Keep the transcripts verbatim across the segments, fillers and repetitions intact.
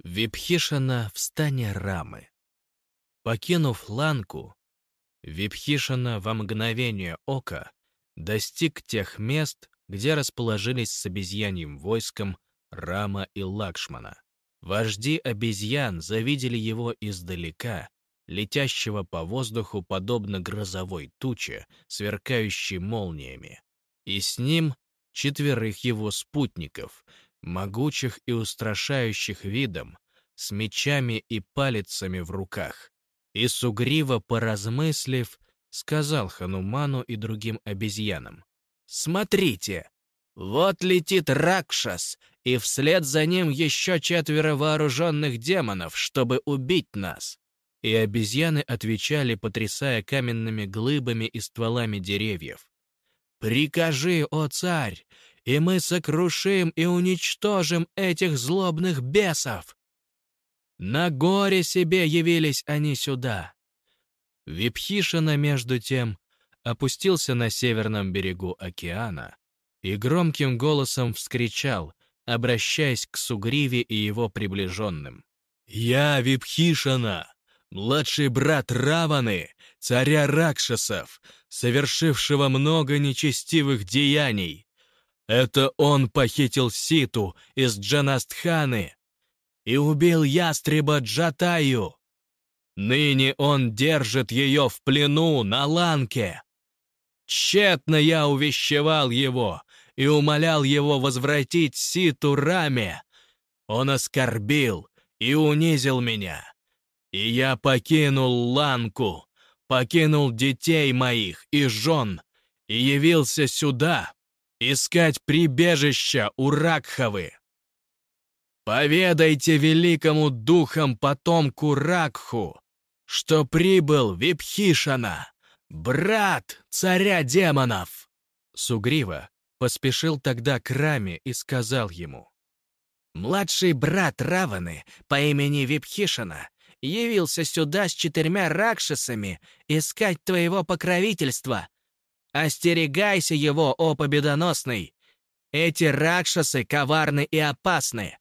Випхишана в стане Рамы. Покинув Ланку, Випхишана во мгновение ока достиг тех мест, где расположились с обезьяньим войском Рама и Лакшмана. Вожди обезьян завидели его издалека, летящего по воздуху подобно грозовой туче, сверкающей молниями, и с ним четверых его спутников, могучих и устрашающих видом, с мечами и палицами в руках. И Сугрива, поразмыслив, сказал Хануману и другим обезьянам: «Смотрите, вот летит Ракшас, и вслед за ним еще четверо вооруженных демонов, чтобы убить нас». И обезьяны отвечали, потрясая каменными глыбами и стволами деревьев: «Прикажи, о царь, и мы сокрушим и уничтожим этих злобных бесов!» На горе себе явились они сюда. Випхишана, между тем, опустился на северном берегу океана и громким голосом вскричал, обращаясь к Сугриве и его приближенным: «Я Випхишана, младший брат Раваны, царя Ракшасов, совершившего много нечестивых деяний. Это он похитил Ситу из Джанастханы и убил ястреба Джатаю. Ныне он держит ее в плену на Ланке. Тщетно я увещевал его и умолял его возвратить Ситу Раме. Он оскорбил и унизил меня. И я покинул Ланку, покинул детей моих и жен, и явился сюда искать прибежища у Ракхавы. Поведайте великому духом потомку Ракху, что прибыл Випхишана, брат царя демонов». Сугрива поспешил тогда к Раме и сказал ему: «Младший брат Раваны по имени Випхишана явился сюда с четырьмя ракшасами искать твоего покровительства. Остерегайся его, о победоносный! Эти ракшасы коварны и опасны.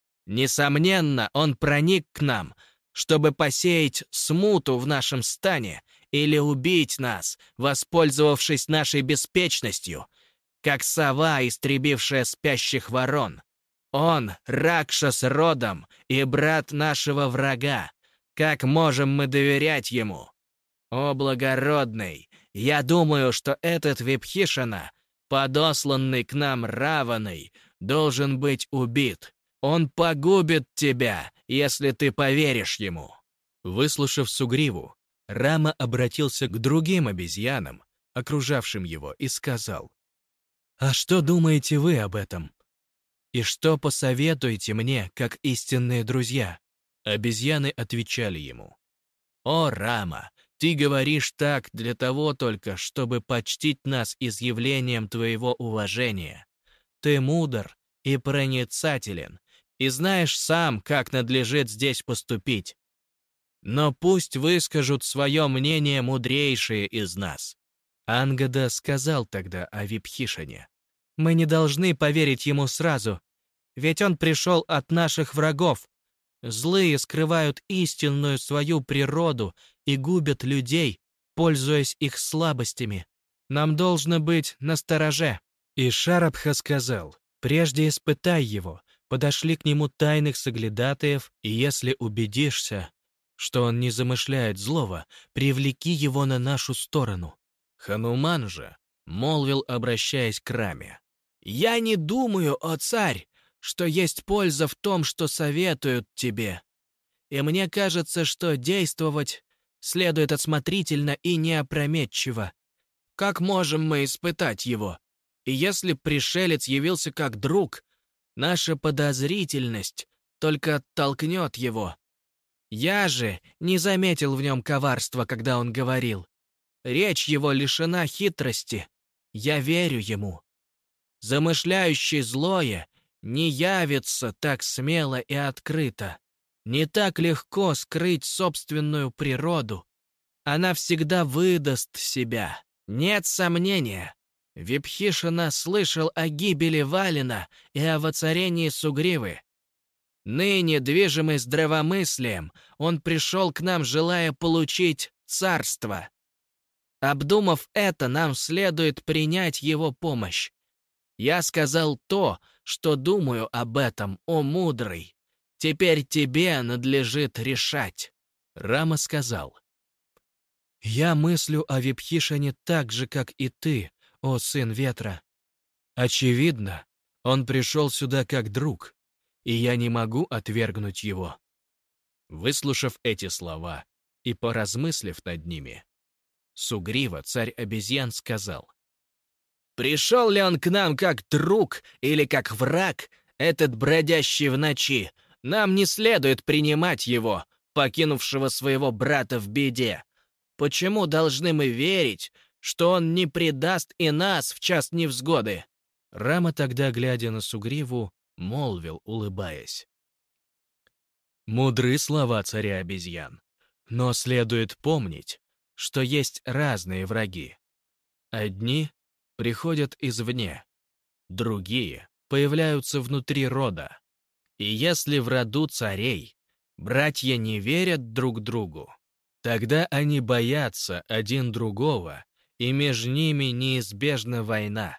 Несомненно, он проник к нам, чтобы посеять смуту в нашем стане или убить нас, воспользовавшись нашей беспечностью, как сова, истребившая спящих ворон. Он — Ракшас родом и брат нашего врага. Как можем мы доверять ему? О, благородный, я думаю, что этот Випхишана, подосланный к нам Раваной, должен быть убит. Он погубит тебя, если ты поверишь ему». Выслушав Сугриву, Рама обратился к другим обезьянам, окружавшим его, и сказал: «А что думаете вы об этом? И что посоветуете мне, как истинные друзья?» Обезьяны отвечали ему: «О, Рама, ты говоришь так для того только, чтобы почтить нас изъявлением твоего уважения. Ты мудр и проницателен, и знаешь сам, как надлежит здесь поступить. Но пусть выскажут свое мнение мудрейшие из нас». Ангада сказал тогда о Випхишане: «Мы не должны поверить ему сразу, ведь он пришел от наших врагов. Злые скрывают истинную свою природу и губят людей, пользуясь их слабостями. Нам должно быть настороже». И Шарабха сказал: «Прежде испытай его, подошли к нему тайных соглядатаев, и если убедишься, что он не замышляет злого, привлеки его на нашу сторону». Хануман же молвил, обращаясь к Раме: «Я не думаю, о царь, что есть польза в том, что советуют тебе. И мне кажется, что действовать следует осмотрительно и неопрометчиво. Как можем мы испытать его? И если пришелец явился как друг, наша подозрительность только оттолкнет его. Я же не заметил в нем коварства, когда он говорил. Речь его лишена хитрости. Я верю ему. Замышляющий злое не явится так смело и открыто. Не так легко скрыть собственную природу. Она всегда выдаст себя. Нет сомнения. Випхишана слышал о гибели Валина и о воцарении Сугривы. Ныне, движимый здравомыслием, он пришел к нам, желая получить царство. Обдумав это, нам следует принять его помощь. Я сказал то, что думаю об этом, о мудрый. Теперь тебе надлежит решать». Рама сказал: «Я мыслю о Випхишане так же, как и ты, о сын ветра. Очевидно, он пришел сюда как друг, и я не могу отвергнуть его». Выслушав эти слова и поразмыслив над ними, Сугрива, царь обезьян, сказал: «Пришел ли он к нам как друг или как враг, этот бродящий в ночи, нам не следует принимать его, покинувшего своего брата в беде. Почему должны мы верить, что он не предаст и нас в час невзгоды?» Рама тогда, глядя на Сугриву, молвил, улыбаясь: «Мудры слова царя обезьян, но следует помнить, что есть разные враги. Одни приходят извне, другие появляются внутри рода. И если в роду царей братья не верят друг другу, тогда они боятся один другого, и между ними неизбежна война.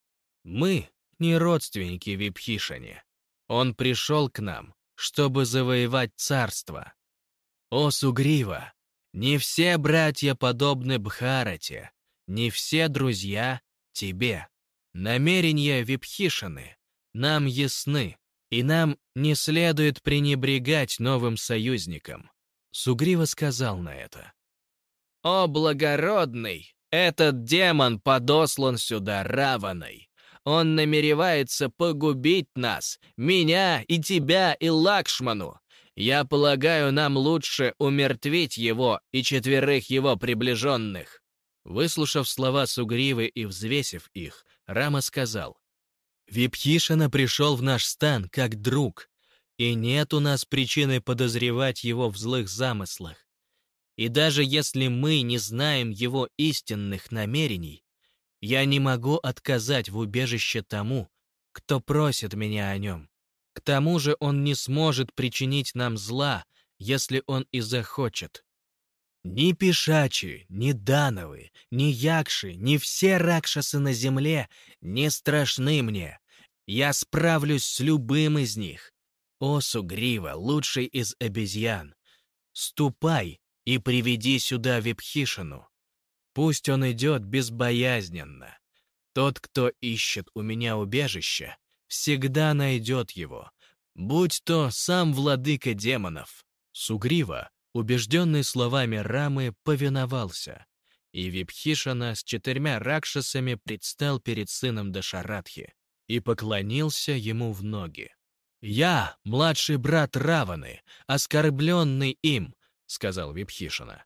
Мы не родственники Випхишане. Он пришел к нам, чтобы завоевать царство. О, Сугрива, не все братья подобны Бхарате, не все друзья тебе. Намерения Випхишаны нам ясны, и нам не следует пренебрегать новым союзником». Сугрива сказал на это: «О, благородный, этот демон подослан сюда Раваной. Он намеревается погубить нас, меня и тебя, и Лакшману. Я полагаю, нам лучше умертвить его и четверых его приближенных». Выслушав слова Сугривы и взвесив их, Рама сказал: «Випхишана пришел в наш стан как друг, и нет у нас причины подозревать его в злых замыслах. И даже если мы не знаем его истинных намерений, я не могу отказать в убежище тому, кто просит меня о нем. К тому же он не сможет причинить нам зла, если он и захочет. Ни Пишачи, ни Дановы, ни Якши, ни все Ракшасы на земле не страшны мне. Я справлюсь с любым из них. О, Сугрива, лучший из обезьян, ступай и приведи сюда Випхишану. Пусть он идет безбоязненно. Тот, кто ищет у меня убежище, всегда найдет его, будь то сам владыка демонов». Сугрива, убежденный словами Рамы, повиновался, и Випхишана с четырьмя ракшасами предстал перед сыном Дашаратхи и поклонился ему в ноги. «Я, младший брат Раваны, оскорбленный им», — сказал Випхишана.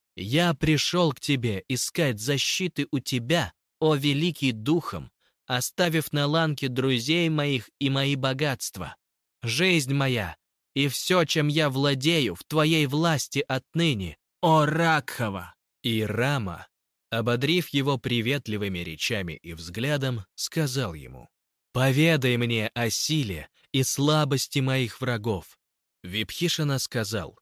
«Я пришел к тебе искать защиты у тебя, о великий духом, оставив на ланке друзей моих и мои богатства. Жизнь моя и все, чем я владею, в твоей власти отныне, о Ракхава!» И Рама, ободрив его приветливыми речами и взглядом, сказал ему: «Поведай мне о силе и слабости моих врагов». Випхишана сказал: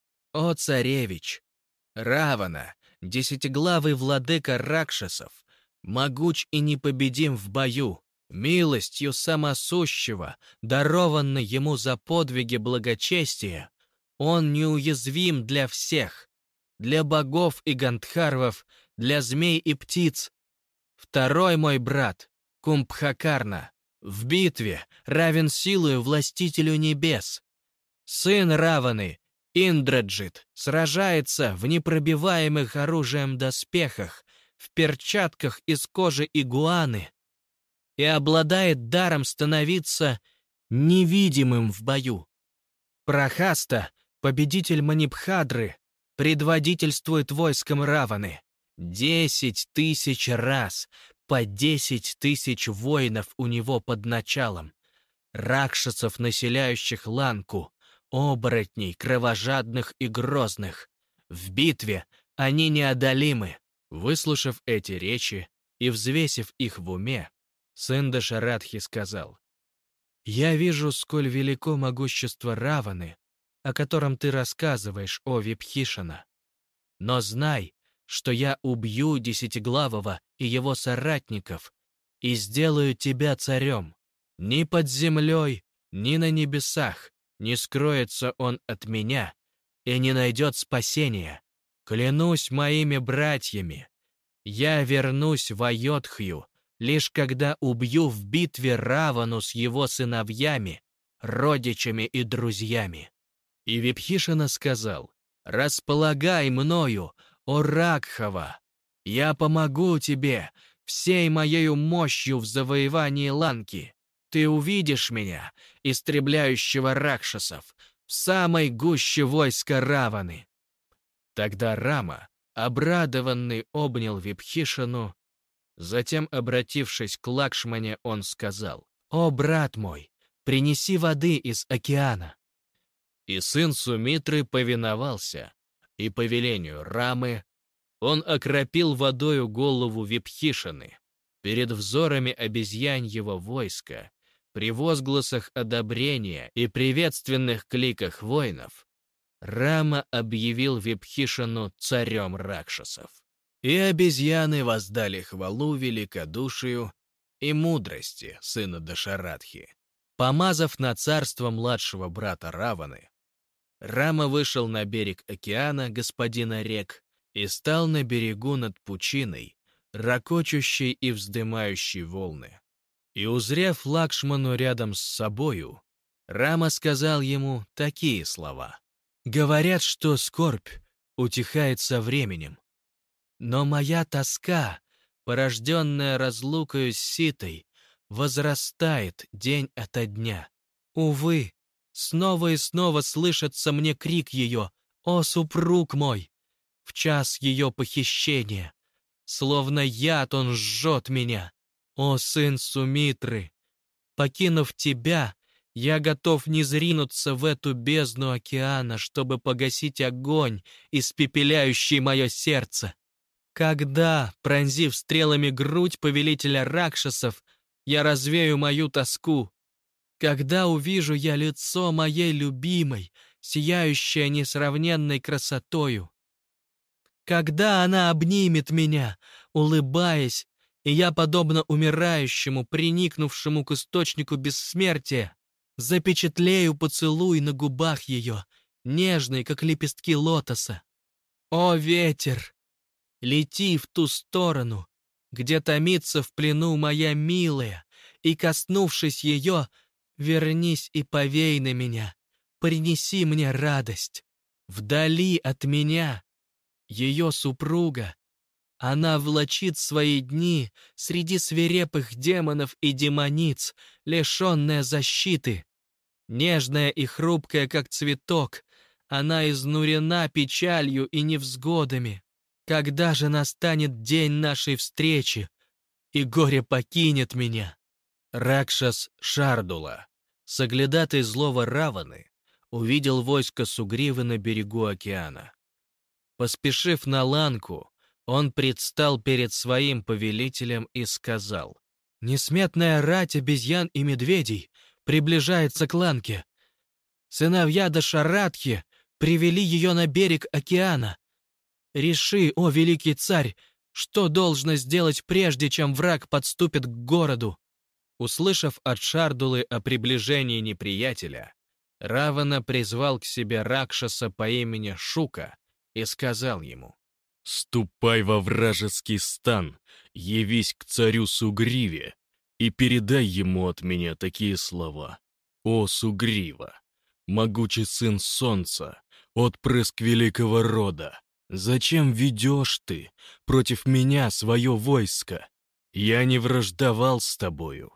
«О царевич, Равана, десятиглавый владыка Ракшасов, могуч и непобедим в бою, милостью самосущего, дарованной ему за подвиги благочестия, он неуязвим для всех, для богов и гандхарвов, для змей и птиц. Второй мой брат, Кумбхакарна, в битве равен силою властителю небес. Сын Раваны, Индраджит, сражается в непробиваемых оружием доспехах, в перчатках из кожи игуаны и обладает даром становиться невидимым в бою. Прахаста, победитель Манипхадры, предводительствует войском Раваны. Десять тысяч раз, по десять тысяч воинов у него под началом. Ракшасов, населяющих Ланку, оборотней, кровожадных и грозных. В битве они неодолимы». Выслушав эти речи и взвесив их в уме, сын Дашаратхи сказал: Я вижу, сколь велико могущество Раваны, о котором ты рассказываешь, о Випхишана. Но знай, что я убью Десятиглавого и его соратников и сделаю тебя царем. Ни под землей, ни на небесах не скроется он от меня и не найдет спасения. Клянусь моими братьями, я вернусь в Айодхью, лишь когда убью в битве Равану с его сыновьями, родичами и друзьями». И Випхишана сказал: «Располагай мною, о Ракхава! Я помогу тебе всей моею мощью в завоевании Ланки. Ты увидишь меня, истребляющего ракшасов, в самой гуще войска Раваны». Тогда Рама, обрадованный, обнял Випхишану. Затем, обратившись к Лакшмане, он сказал: «О, брат мой, принеси воды из океана». И сын Сумитры повиновался, и по велению Рамы он окропил водою голову Випхишаны. Перед взорами обезьяньего войска, при возгласах одобрения и приветственных кликах воинов, Рама объявил Випхишану царем ракшасов. И обезьяны воздали хвалу великодушию и мудрости сына Дашарадхи. Помазав на царство младшего брата Раваны, Рама вышел на берег океана, господина рек, и стал на берегу над пучиной, ракочущей и вздымающей волны. И, узрев Лакшману рядом с собою, Рама сказал ему такие слова: «Говорят, что скорбь утихает со временем, но моя тоска, порожденная разлукою с Ситой, возрастает день ото дня. Увы, снова и снова слышится мне крик ее: «О, супруг мой!» в час ее похищения. Словно яд он жжет меня. О, сын Сумитры! Покинув тебя, я готов низринуться в эту бездну океана, чтобы погасить огонь, испепеляющий мое сердце. Когда, пронзив стрелами грудь повелителя ракшасов, я развею мою тоску? Когда увижу я лицо моей любимой, сияющее несравненной красотою? Когда она обнимет меня, улыбаясь, и я, подобно умирающему, приникнувшему к источнику бессмертия, запечатлею поцелуй на губах ее, нежный, как лепестки лотоса? О, ветер! Лети в ту сторону, где томится в плену моя милая, и, коснувшись ее, вернись и повей на меня, принеси мне радость. Вдали от меня ее супруга, она влачит свои дни среди свирепых демонов и демониц, лишенная защиты. Нежная и хрупкая, как цветок, она изнурена печалью и невзгодами. Когда же настанет день нашей встречи, и горе покинет меня?» Ракшас Шардула, соглядатый злого Раваны, увидел войско Сугривы на берегу океана. Поспешив на Ланку, он предстал перед своим повелителем и сказал: «Несметная рать обезьян и медведей приближается к Ланке. Сыновья Дашарадхи привели ее на берег океана. Реши, о великий царь, что должно сделать, прежде чем враг подступит к городу». Услышав от Шардулы о приближении неприятеля, Равана призвал к себе Ракшаса по имени Шука и сказал ему: «Ступай во вражеский стан, явись к царю Сугриве и передай ему от меня такие слова: О, Сугрива, могучий сын солнца, отпрыск великого рода, зачем ведешь ты против меня свое войско? Я не враждовал с тобою.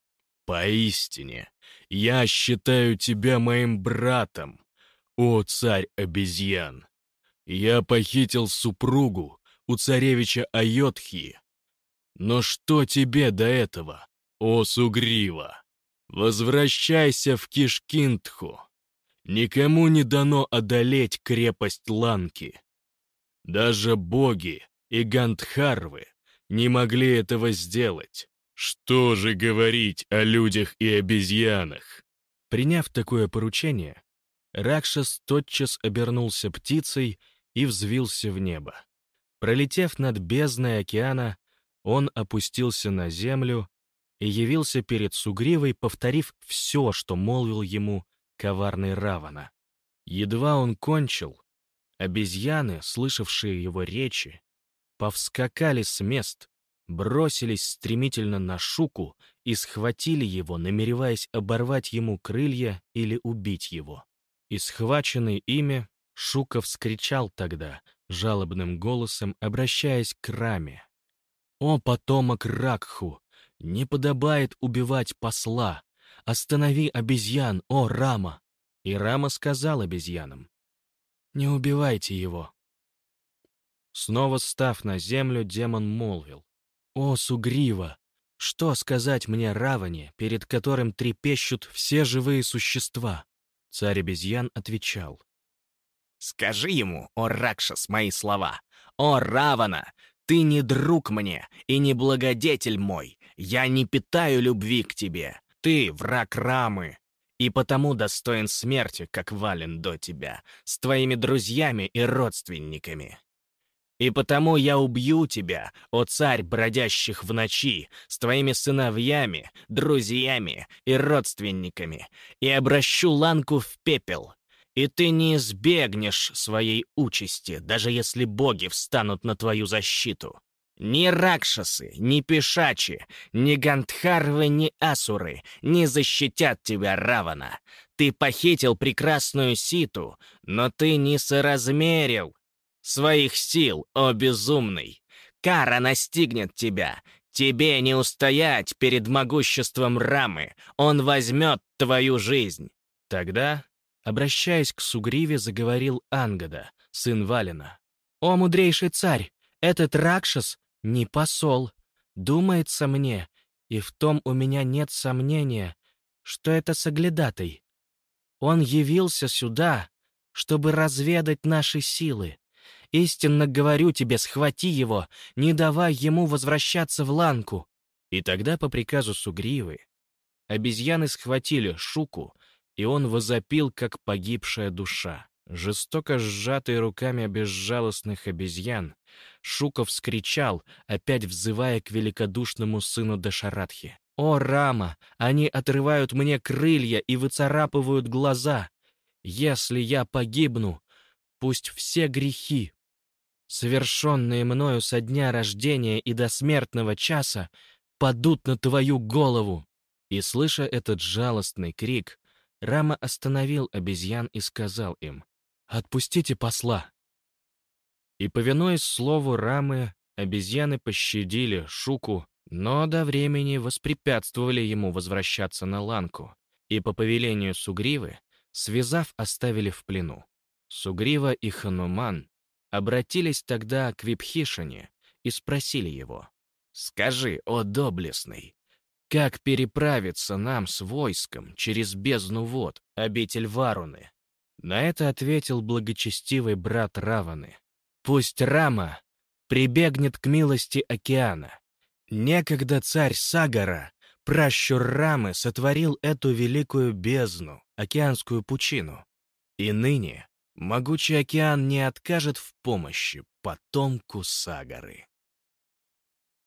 Поистине, я считаю тебя моим братом, о царь обезьян. Я похитил супругу у царевича Айодхи. Но что тебе до этого, о Сугрива? Возвращайся в Кишкинтху. Никому не дано одолеть крепость Ланки. Даже боги и Гандхарвы не могли этого сделать. Что же говорить о людях и обезьянах? Приняв такое поручение, Ракшас тотчас обернулся птицей и взвился в небо. Пролетев над бездной океана, он опустился на землю и явился перед Сугривой, повторив все, что молвил ему коварный Равана. Едва он кончил, обезьяны, слышавшие его речи, повскакали с мест, бросились стремительно на Шуку и схватили его, намереваясь оборвать ему крылья или убить его. И схваченный ими, Шука вскричал тогда жалобным голосом, обращаясь к Раме: «О, потомок Ракху! Не подобает убивать посла! Останови обезьян, о, Рама!» И Рама сказал обезьянам: «Не убивайте его». Снова став на землю, демон молвил: «О, Сугрива! Что сказать мне Раване, перед которым трепещут все живые существа?» Царь обезьян отвечал: Скажи ему, о Ракшас, мои слова. О Равана, ты не друг мне и не благодетель мой. Я не питаю любви к тебе. Ты враг Рамы, и потому достоин смерти, как Вален до тебя, с твоими друзьями и родственниками. И потому я убью тебя, о царь бродящих в ночи, с твоими сыновьями, друзьями и родственниками, и обращу Ланку в пепел. И ты не избегнешь своей участи, даже если боги встанут на твою защиту. Ни Ракшасы, ни Пишачи, ни Гандхарвы, ни Асуры не защитят тебя, Равана. Ты похитил прекрасную Ситу, но ты не соразмерил своих сил, о безумный. Кара настигнет тебя. Тебе не устоять перед могуществом Рамы. Он возьмет твою жизнь. Тогда, обращаясь к Сугриве, заговорил Ангада, сын Валина: «О, мудрейший царь, этот Ракшас не посол. Думается мне, и в том у меня нет сомнения, что это соглядатай. Он явился сюда, чтобы разведать наши силы. Истинно говорю тебе, схвати его, не давай ему возвращаться в Ланку». И тогда, по приказу Сугривы, обезьяны схватили Шуку, и он возопил, как погибшая душа. Жестоко сжатый руками безжалостных обезьян, Шука вскричал, опять взывая к великодушному сыну Дашаратхи: «О, Рама, они отрывают мне крылья и выцарапывают глаза. Если я погибну, пусть все грехи, совершенные мною со дня рождения и до смертного часа, падут на твою голову». И, слыша этот жалостный крик, Рама остановил обезьян и сказал им: «Отпустите посла». И, повинуясь слову Рамы, обезьяны пощадили Шуку, но до времени воспрепятствовали ему возвращаться на Ланку, и по повелению Сугривы, связав, оставили в плену. Сугрива и Хануман обратились тогда к Випхишане и спросили его: «Скажи, о доблестный, как переправиться нам с войском через бездну вод, обитель Варуны?» На это ответил благочестивый брат Раваны: «Пусть Рама прибегнет к милости океана. Некогда царь Сагара, пращур Рамы, сотворил эту великую бездну, океанскую пучину. И ныне могучий океан не откажет в помощи потомку Сагары».